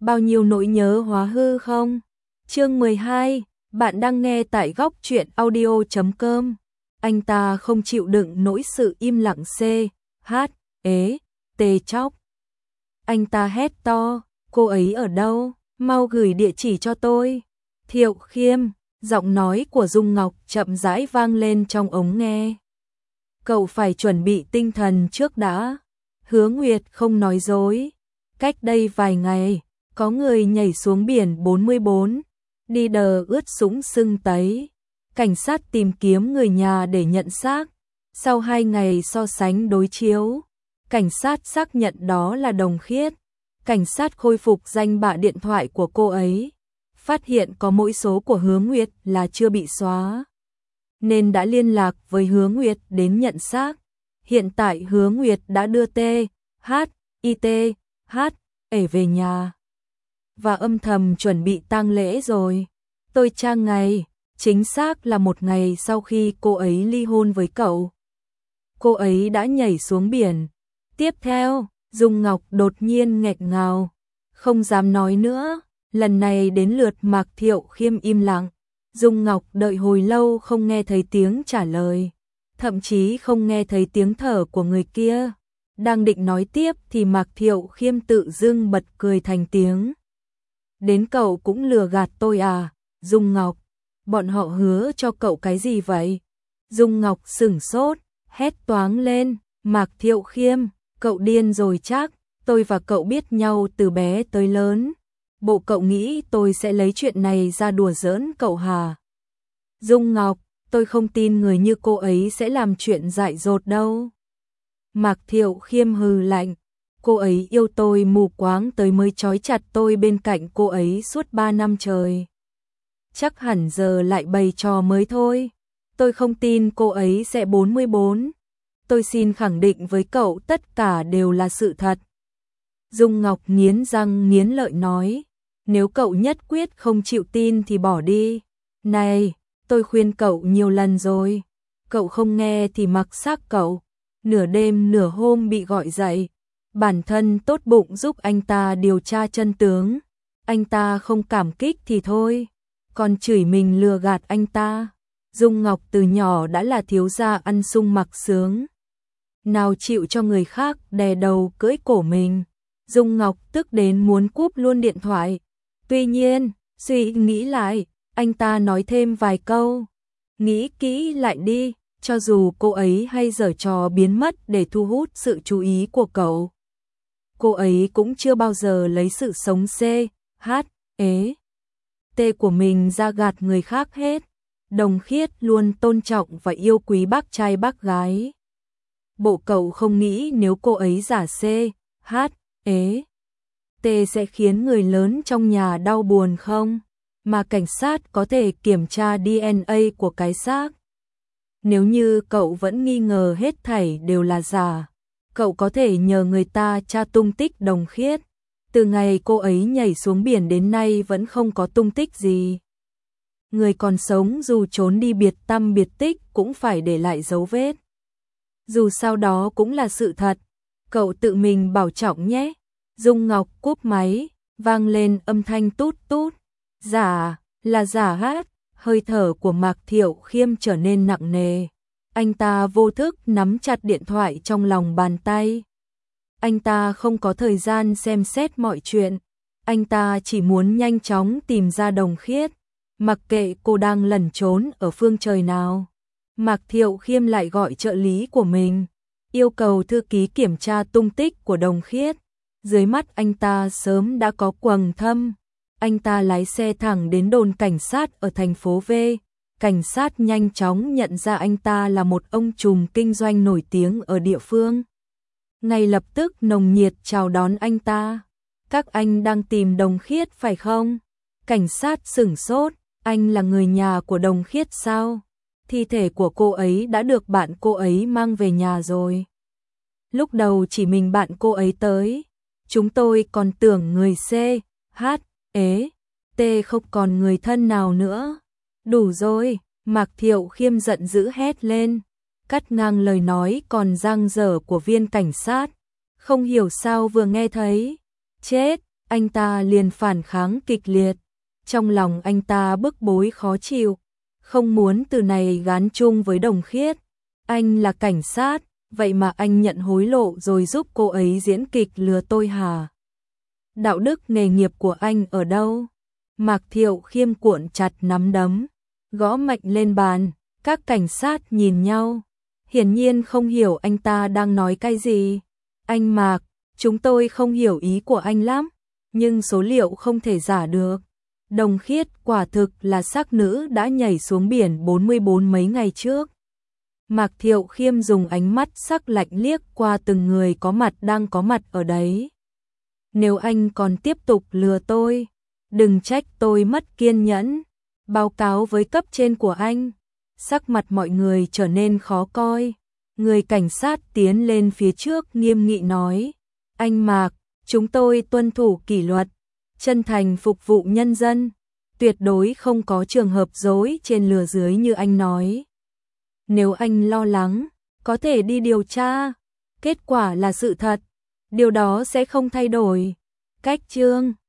bao nhiêu nỗi nhớ hóa hư không? Chương 12, bạn đang nghe tại góc truyện audio.com. Anh ta không chịu đựng nỗi sự im lặng tê chóc. Anh ta hét to, cô ấy ở đâu? Mau gửi địa chỉ cho tôi. Thiệu Khiêm, giọng nói của Dung Ngọc chậm rãi vang lên trong ống nghe. Cậu phải chuẩn bị tinh thần trước đã. Hứa Nguyệt không nói dối. Cách đây vài ngày, có người nhảy xuống biển 44, đi đờ ướt sũng sưng tấy. Cảnh sát tìm kiếm người nhà để nhận xác. Sau 2 ngày so sánh đối chiếu, cảnh sát xác nhận đó là Đồng Khiết. Cảnh sát khôi phục danh bạ điện thoại của cô ấy, phát hiện có mỗi số của Hứa Nguyệt là chưa bị xóa, nên đã liên lạc với Hứa Nguyệt đến nhận xác. Hiện tại Hứa Nguyệt đã đưa về nhà và âm thầm chuẩn bị tang lễ rồi. Tôi tra ngày, chính xác là 1 ngày sau khi cô ấy ly hôn với cậu. Cô ấy đã nhảy xuống biển. Tiếp theo, Dung Ngọc đột nhiên nghẹn ngào, không dám nói nữa. Lần này đến lượt Mạc Thiệu Khiêm im lặng. Dung Ngọc đợi hồi lâu không nghe thấy tiếng trả lời, thậm chí không nghe thấy tiếng thở của người kia. Đang định nói tiếp thì Mạc Thiệu Khiêm tự dưng bật cười thành tiếng. Đến cậu cũng lừa gạt tôi à, Dung Ngọc? Bọn họ hứa cho cậu cái gì vậy? Dung Ngọc sửng sốt, hét toáng lên, Mạc Thiệu Khiêm, cậu điên rồi chắc, tôi và cậu biết nhau từ bé tới lớn. Bộ cậu nghĩ tôi sẽ lấy chuyện này ra đùa giỡn cậu hả? Dung Ngọc, tôi không tin người như cô ấy sẽ làm chuyện dại dột đâu. Mạc Thiệu Khiêm hừ lạnh, cô ấy yêu tôi mù quáng tới mới trói chặt tôi bên cạnh cô ấy suốt 3 năm trời. Chắc hẳn giờ lại bày trò mới thôi. Tôi không tin cô ấy sẽ 44. Tôi xin khẳng định với cậu tất cả đều là sự thật. Dung Ngọc nghiến răng nghiến lợi nói, nếu cậu nhất quyết không chịu tin thì bỏ đi. Này, tôi khuyên cậu nhiều lần rồi. Cậu không nghe thì mặc xác cậu. Nửa đêm nửa hôm bị gọi dậy. Bản thân tốt bụng giúp anh ta điều tra chân tướng. Anh ta không cảm kích thì thôi, còn chửi mình lừa gạt anh ta. Dung Ngọc từ nhỏ đã là thiếu gia ăn sung mặc sướng, nào chịu cho người khác đè đầu cưỡi cổ mình. Dung Ngọc tức đến muốn cúp luôn điện thoại. Tuy nhiên, suy nghĩ lại, anh ta nói thêm vài câu. Nghĩ kỹ lại đi, cho dù cô ấy hay giở trò biến mất để thu hút sự chú ý của cậu, cô ấy cũng chưa bao giờ lấy sự sống của mình ra gạt người khác hết. Đồng Khiết luôn tôn trọng và yêu quý bác trai bác gái. Bộ cậu không nghĩ nếu cô ấy giả sẽ khiến người lớn trong nhà đau buồn không? Mà cảnh sát có thể kiểm tra DNA của cái xác. Nếu như cậu vẫn nghi ngờ hết thảy đều là giả, cậu có thể nhờ người ta tra tung tích Đồng Khiết. Từ ngày cô ấy nhảy xuống biển đến nay vẫn không có tung tích gì. Người còn sống dù trốn đi biệt tăm biệt tích cũng phải để lại dấu vết. Dù sao đó cũng là sự thật, cậu tự mình bảo trọng nhé. Dung Ngọc cúp máy, vang lên âm thanh tút tút. Giả, là giả hát. Hơi thở của Mạc Thiệu Khiêm trở nên nặng nề. Anh ta vô thức nắm chặt điện thoại trong lòng bàn tay. Anh ta không có thời gian xem xét mọi chuyện. Anh ta chỉ muốn nhanh chóng tìm ra Đồng Khiết, mặc kệ cô đang lẩn trốn ở phương trời nào. Mạc Thiệu Khiêm lại gọi trợ lý của mình, yêu cầu thư ký kiểm tra tung tích của Đồng Khiết. Dưới mắt anh ta sớm đã có quầng thâm. Anh ta lái xe thẳng đến đồn cảnh sát ở thành phố V. Cảnh sát nhanh chóng nhận ra anh ta là một ông trùm kinh doanh nổi tiếng ở địa phương. Ngay lập tức nồng nhiệt chào đón anh ta. Các anh đang tìm Đồng Khiết phải không? Cảnh sát sửng sốt, anh là người nhà của Đồng Khiết sao? Thi thể của cô ấy đã được bạn cô ấy mang về nhà rồi. Lúc đầu chỉ mình bạn cô ấy tới. Chúng tôi còn tưởng người không còn người thân nào nữa. Đủ rồi, Mạc Thiệu Khiêm giận dữ hét lên, cắt ngang lời nói còn dang dở của viên cảnh sát. Không hiểu sao vừa nghe thấy chết, anh ta liền phản kháng kịch liệt. Trong lòng anh ta bức bối khó chịu, không muốn từ này gán chung với Đồng Khiết. Anh là cảnh sát, vậy mà anh nhận hối lộ rồi giúp cô ấy diễn kịch lừa tôi hả? Đạo đức nghề nghiệp của anh ở đâu? Mạc Thiệu Khiêm cuộn chặt nắm đấm, gõ mạnh lên bàn, các cảnh sát nhìn nhau, hiển nhiên không hiểu anh ta đang nói cái gì. Anh Mạc, chúng tôi không hiểu ý của anh lắm, nhưng số liệu không thể giả được. Đồng Khiết quả thực là xác nữ đã nhảy xuống biển 44 mấy ngày trước. Mạc Thiệu Khiêm dùng ánh mắt sắc lạnh liếc qua từng người đang có mặt ở đấy. Nếu anh còn tiếp tục lừa tôi, đừng trách tôi mất kiên nhẫn. Báo cáo với cấp trên của anh. Sắc mặt mọi người trở nên khó coi. Người cảnh sát tiến lên phía trước nghiêm nghị nói: anh Mạc, chúng tôi tuân thủ kỷ luật, chân thành phục vụ nhân dân, tuyệt đối không có trường hợp dối trên lừa dưới như anh nói. Nếu anh lo lắng, có thể đi điều tra, kết quả là sự thật, điều đó sẽ không thay đổi. Cách chương